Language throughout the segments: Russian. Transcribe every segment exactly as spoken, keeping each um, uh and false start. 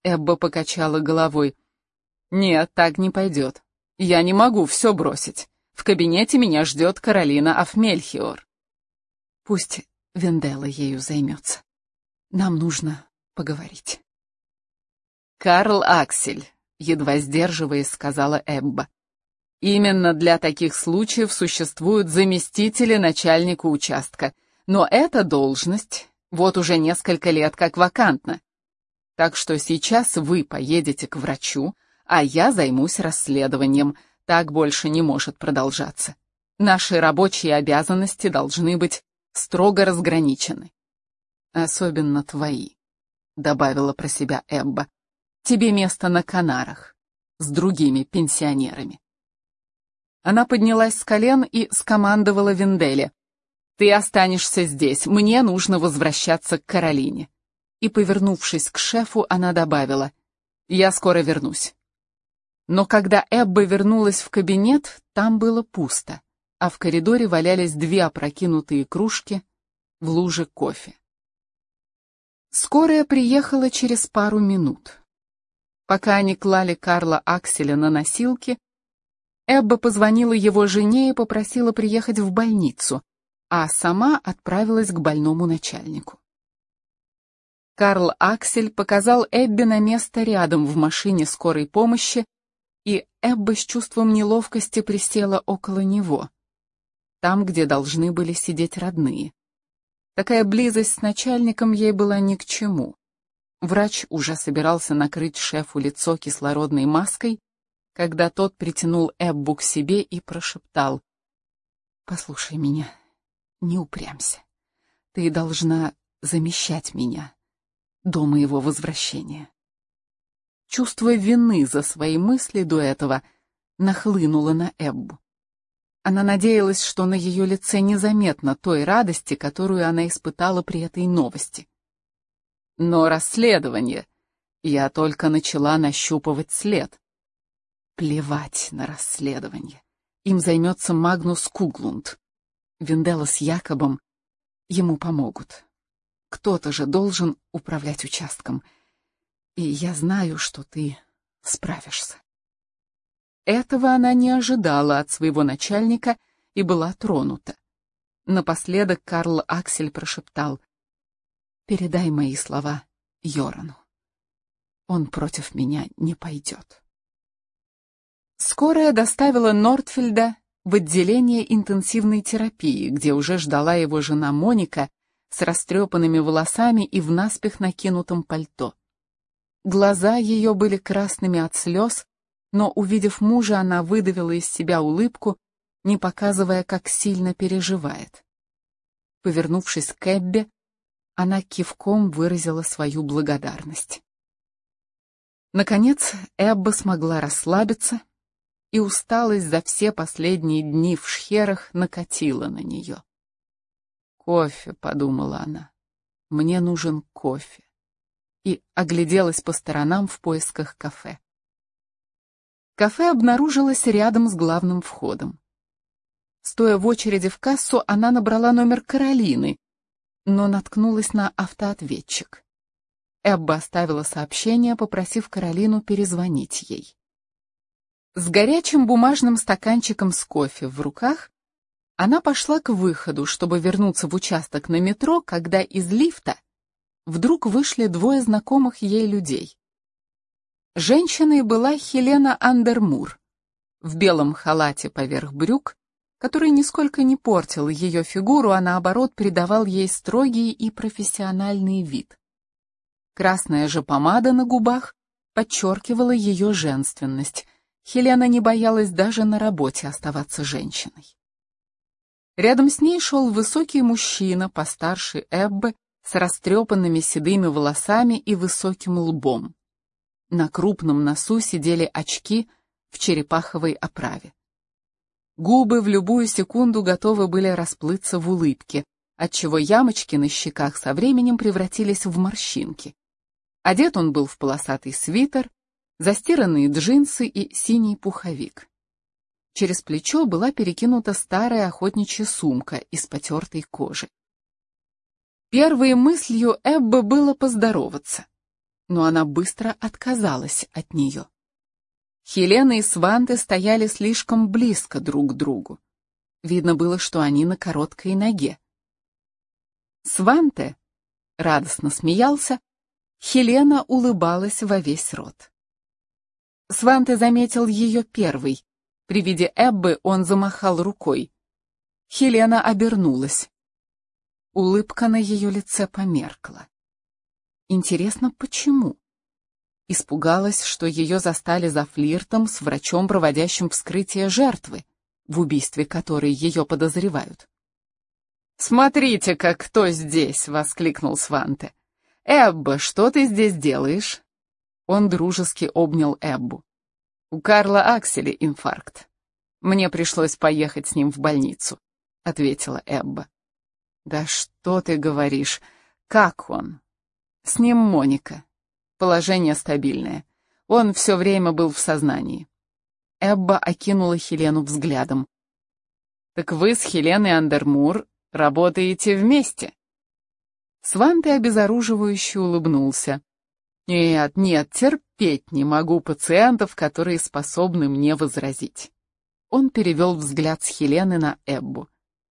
Эбба покачала головой. «Нет, так не пойдет. Я не могу все бросить. В кабинете меня ждет Каролина аф Мельхиор». «Пусть Венделла ею займется. Нам нужно поговорить». «Карл Аксель», — едва сдерживаясь, сказала Эбба. «Именно для таких случаев существуют заместители начальника участка, но эта должность вот уже несколько лет как вакантна. Так что сейчас вы поедете к врачу, а я займусь расследованием. Так больше не может продолжаться. Наши рабочие обязанности должны быть строго разграничены». «Особенно твои», — добавила про себя Эбба. «Тебе место на Канарах, с другими пенсионерами». Она поднялась с колен и скомандовала Венделле: «Ты останешься здесь, мне нужно возвращаться к Каролине». И, повернувшись к шефу, она добавила: «Я скоро вернусь». Но когда Эбба вернулась в кабинет, там было пусто, а в коридоре валялись две опрокинутые кружки в луже кофе. Скорая приехала через пару минут. Пока они клали Карла Акселя на носилки, Эбба позвонила его жене и попросила приехать в больницу, а сама отправилась к больному начальнику. Карл Аксель показал Эббе на место рядом в машине скорой помощи, и Эбба с чувством неловкости присела около него, там, где должны были сидеть родные. Такая близость с начальником ей была ни к чему. Врач уже собирался накрыть шефу лицо кислородной маской, когда тот притянул Эббу к себе и прошептал: «Послушай меня, не упрямься. Ты должна замещать меня до моего возвращения». Чувство вины за свои мысли до этого нахлынуло на Эббу. Она надеялась, что на ее лице незаметно той радости, которую она испытала при этой новости. «Но расследование. Я только начала нащупывать след». Плевать на расследование. Им займется Магнус Куглунд. Венделла с Якобом ему помогут. Кто-то же должен управлять участком. И я знаю, что ты справишься. Этого она не ожидала от своего начальника и была тронута. Напоследок Карл Аксель прошептал: «Передай мои слова Йорану. Он против меня не пойдет». Скорая доставила Нортфельда в отделение интенсивной терапии, где уже ждала его жена Моника с растрепанными волосами и в наспех накинутом пальто. Глаза ее были красными от слез, но, увидев мужа, она выдавила из себя улыбку, не показывая, как сильно переживает. Повернувшись к Эббе, она кивком выразила свою благодарность. Наконец, Эбба смогла расслабиться, и усталость за все последние дни в шхерах накатила на нее. «Кофе», — подумала она, — «мне нужен кофе», и огляделась по сторонам в поисках кафе. Кафе обнаружилось рядом с главным входом. Стоя в очереди в кассу, она набрала номер Каролины, но наткнулась на автоответчик. Эбба оставила сообщение, попросив Каролину перезвонить ей. С горячим бумажным стаканчиком с кофе в руках она пошла к выходу, чтобы вернуться в участок на метро, когда из лифта вдруг вышли двое знакомых ей людей. Женщиной была Хелена Андермур в белом халате поверх брюк, который нисколько не портил ее фигуру, а наоборот придавал ей строгий и профессиональный вид. Красная же помада на губах подчеркивала ее женственность. Хелена не боялась даже на работе оставаться женщиной. Рядом с ней шел высокий мужчина, постарше Эббы, с растрепанными седыми волосами и высоким лбом. На крупном носу сидели очки в черепаховой оправе. Губы в любую секунду готовы были расплыться в улыбке, отчего ямочки на щеках со временем превратились в морщинки. Одет он был в полосатый свитер, застиранные джинсы и синий пуховик. Через плечо была перекинута старая охотничья сумка из потертой кожи. Первой мыслью Эббы было поздороваться. но она быстро отказалась от нее. Хелена и Сванте стояли слишком близко друг к другу. Видно было, что они на короткой ноге. Сванте радостно смеялся, Хелена улыбалась во весь рот. Сванте заметил ее первый. При виде Эббы он замахал рукой. Хелена обернулась. Улыбка на ее лице померкла. Интересно, почему? Испугалась, что ее застали за флиртом с врачом, проводящим вскрытие жертвы, в убийстве которой ее подозревают. «Смотрите-ка, кто здесь!» — воскликнул Сванте. «Эбба, что ты здесь делаешь?» Он дружески обнял Эббу. «У Карла Акселя инфаркт. Мне пришлось поехать с ним в больницу», — ответила Эбба. «Да что ты говоришь? Как он?» «С ним Моника. Положение стабильное. Он все время был в сознании». Эбба окинула Хелену взглядом. «Так вы с Хеленой Андермур работаете вместе?» Сванте обезоруживающе улыбнулся. «Нет, нет, терпеть не могу пациентов, которые способны мне возразить». Он перевел взгляд с Хелены на Эббу.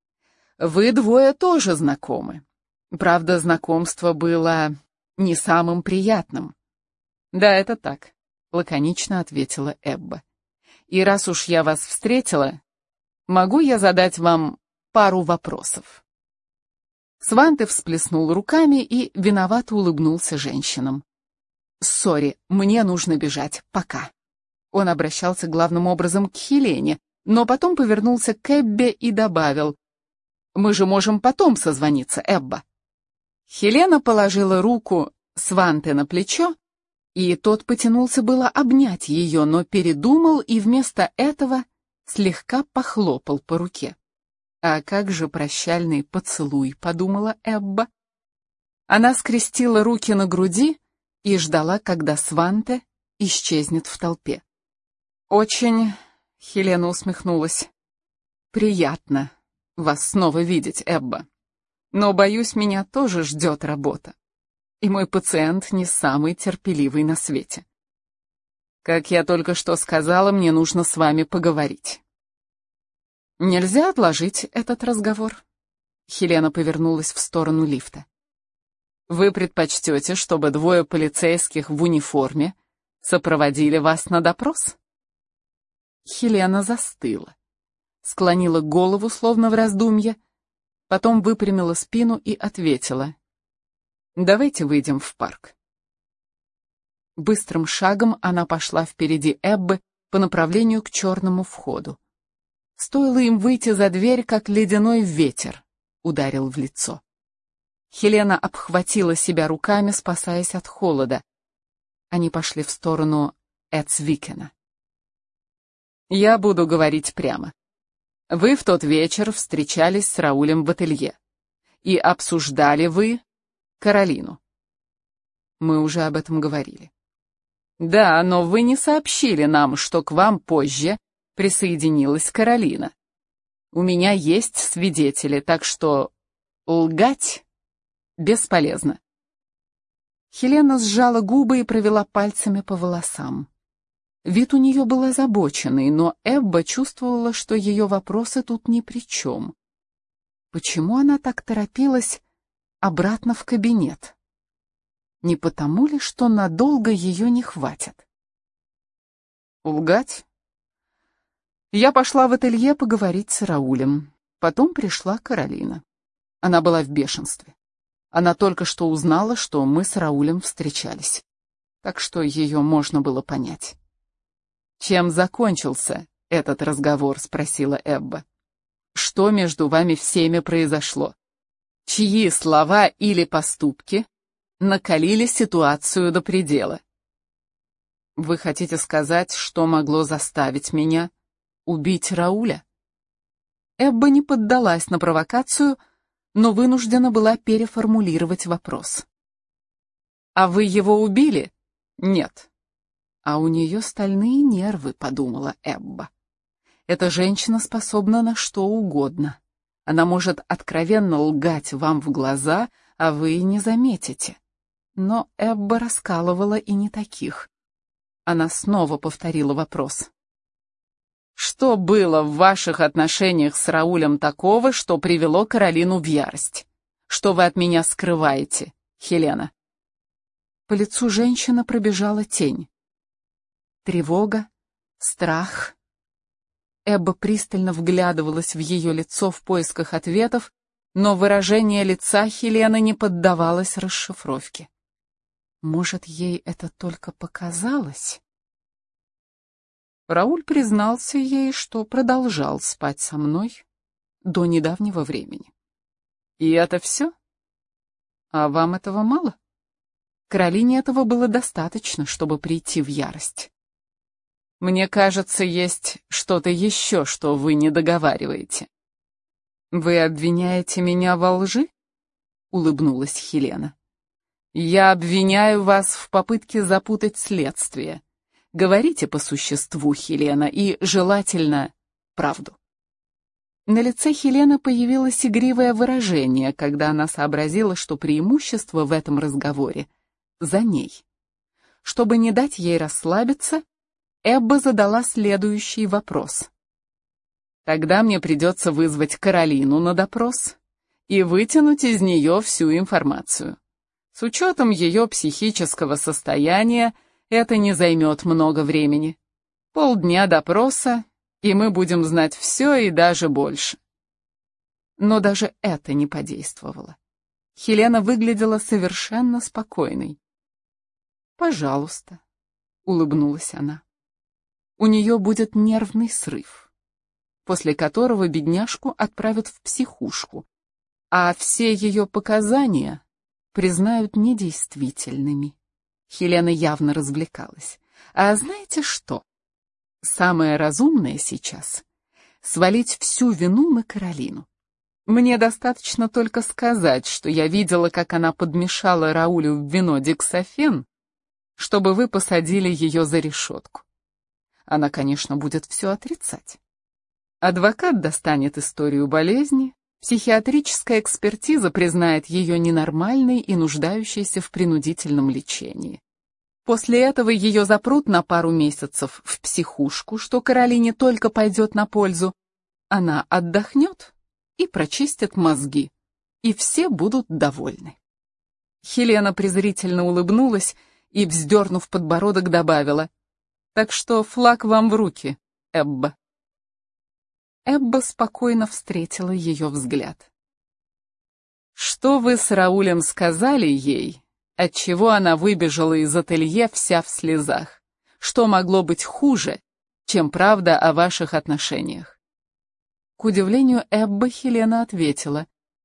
«Вы двое тоже знакомы. Правда, знакомство было не самым приятным». «Да, это так», — лаконично ответила Эбба. «И раз уж я вас встретила, могу я задать вам пару вопросов?» Сванте всплеснул руками и виновато улыбнулся женщинам. «Сори, мне нужно бежать. Пока». Он обращался главным образом к Хелене, но потом повернулся к Эббе и добавил: «Мы же можем потом созвониться, Эбба». Хелена положила руку Сванте на плечо, и тот потянулся было обнять ее, но передумал и вместо этого слегка похлопал по руке. «А как же прощальный поцелуй?» — подумала Эбба. Она скрестила руки на груди и ждала, когда Сванте исчезнет в толпе. «Очень...» — Хелена усмехнулась. «Приятно вас снова видеть, Эбба. Но, боюсь, меня тоже ждет работа. И мой пациент не самый терпеливый на свете. Как я только что сказала, мне нужно с вами поговорить». «Нельзя отложить этот разговор?» Хелена повернулась в сторону лифта. «Вы предпочтете, чтобы двое полицейских в униформе сопроводили вас на допрос?» Хелена застыла, склонила голову, словно в раздумье, потом выпрямила спину и ответила: «Давайте выйдем в парк». Быстрым шагом она пошла впереди Эббы по направлению к черному входу. Стоило им выйти за дверь, как ледяной ветер ударил в лицо. Хелена обхватила себя руками, спасаясь от холода. Они пошли в сторону Эцвикена. «Я буду говорить прямо. Вы в тот вечер встречались с Раулем в ателье. И обсуждали вы Каролину». «Мы уже об этом говорили». «Да, но вы не сообщили нам, что к вам позже присоединилась Каролина. У меня есть свидетели, так что лгать бесполезно». Хелена сжала губы и провела пальцами по волосам. Вид у нее был озабоченный, но Эбба чувствовала, что ее вопросы тут ни при чем. Почему она так торопилась обратно в кабинет? Не потому ли, что надолго ее не хватит? Лгать? Я пошла в ателье поговорить с Раулем. Потом пришла Каролина. Она была в бешенстве. Она только что узнала, что мы с Раулем встречались. Так что ее можно было понять. «Чем закончился этот разговор?» — спросила Эбба. «Что между вами всеми произошло? Чьи слова или поступки накалили ситуацию до предела?» «Вы хотите сказать, что могло заставить меня убить Рауля?» Эбба не поддалась на провокацию, но вынуждена была переформулировать вопрос. «А вы его убили?» «Нет». «А у нее стальные нервы», — подумала Эбба. «Эта женщина способна на что угодно. Она может откровенно лгать вам в глаза, а вы не заметите. Но Эбба раскалывала и не таких. Она снова повторила вопрос. Что было в ваших отношениях с Раулем такого, что привело Каролину в ярость? Что вы от меня скрываете, Хелена? По лицу женщины пробежала тень. Тревога, страх. Эбба пристально вглядывалась в ее лицо в поисках ответов, но выражение лица Хелены не поддавалось расшифровке. Может, ей это только показалось? Рауль признался ей, что продолжал спать со мной до недавнего времени. И это все? А вам этого мало? Каролине этого было достаточно, чтобы прийти в ярость. Мне кажется, есть что-то еще, что вы не договариваете. Вы обвиняете меня во лжи? Улыбнулась Хелена. Я обвиняю вас в попытке запутать следствие. Говорите по существу, Хелена, и, желательно, правду. На лице Хелены появилось игривое выражение, когда она сообразила, что преимущество в этом разговоре за ней. Чтобы не дать ей расслабиться, Эбба задала следующий вопрос. Тогда мне придется вызвать Каролину на допрос и вытянуть из нее всю информацию. С учетом ее психического состояния это не займет много времени. Полдня допроса, и мы будем знать все и даже больше. Но даже это не подействовало. Хелена выглядела совершенно спокойной. «Пожалуйста», — улыбнулась она. «У нее будет нервный срыв, после которого бедняжку отправят в психушку, а все ее показания признают недействительными». Хелена явно развлекалась. «А знаете что? Самое разумное сейчас — свалить всю вину на Каролину. Мне достаточно только сказать, что я видела, как она подмешала Раулю в вино дексафен, чтобы вы посадили ее за решетку. Она, конечно, будет все отрицать. Адвокат достанет историю болезни, психиатрическая экспертиза признает ее ненормальной и нуждающейся в принудительном лечении. После этого ее запрут на пару месяцев в психушку, что Каролине только пойдет на пользу. Она отдохнет и прочистит мозги, и все будут довольны». Хелена презрительно улыбнулась и, вздернув подбородок, добавила: «Так что флаг вам в руки, Эбба». Эбба спокойно встретила ее взгляд. «Что вы с Раулем сказали ей, отчего она выбежала из ателье вся в слезах? Что могло быть хуже, чем правда о ваших отношениях?» К удивлению Эббы, Хелена ответила: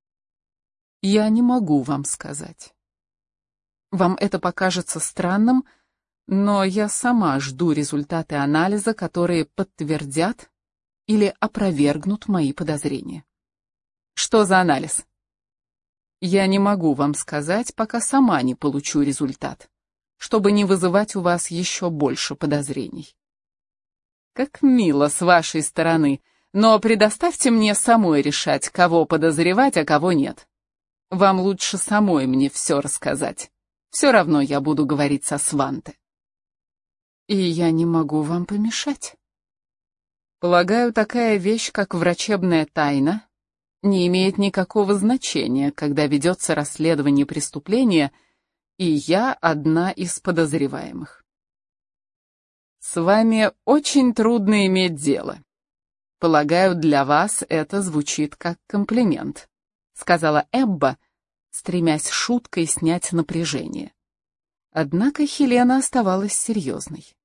«Я не могу вам сказать. Вам это покажется странным, но я сама жду результаты анализа, которые подтвердят или опровергнут мои подозрения». «Что за анализ?» «Я не могу вам сказать, пока сама не получу результат, чтобы не вызывать у вас еще больше подозрений». «Как мило с вашей стороны, но предоставьте мне самой решать, кого подозревать, а кого нет. Вам лучше самой мне все рассказать. Все равно я буду говорить со Сванте». «И я не могу вам помешать. Полагаю, такая вещь, как врачебная тайна, не имеет никакого значения, когда ведется расследование преступления, и я одна из подозреваемых. С вами очень трудно иметь дело. Полагаю, для вас это звучит как комплимент», — сказала Эбба, стремясь шуткой снять напряжение. Однако Хелена оставалась серьезной.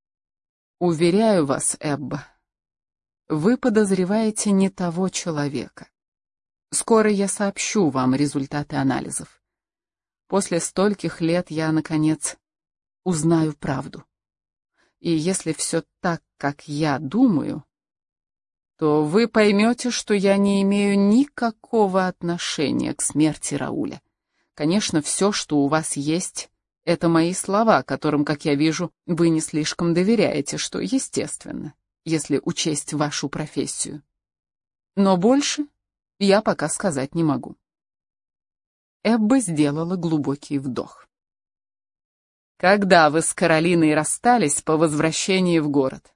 «Уверяю вас, Эбба, вы подозреваете не того человека. Скоро я сообщу вам результаты анализов. После стольких лет я, наконец, узнаю правду. И если все так, как я думаю, то вы поймете, что я не имею никакого отношения к смерти Рауля. Конечно, все, что у вас есть, это мои слова, которым, как я вижу, вы не слишком доверяете, что естественно, если учесть вашу профессию. Но больше я пока сказать не могу». Эбба сделала глубокий вдох. Когда вы с Каролиной расстались по возвращении в город?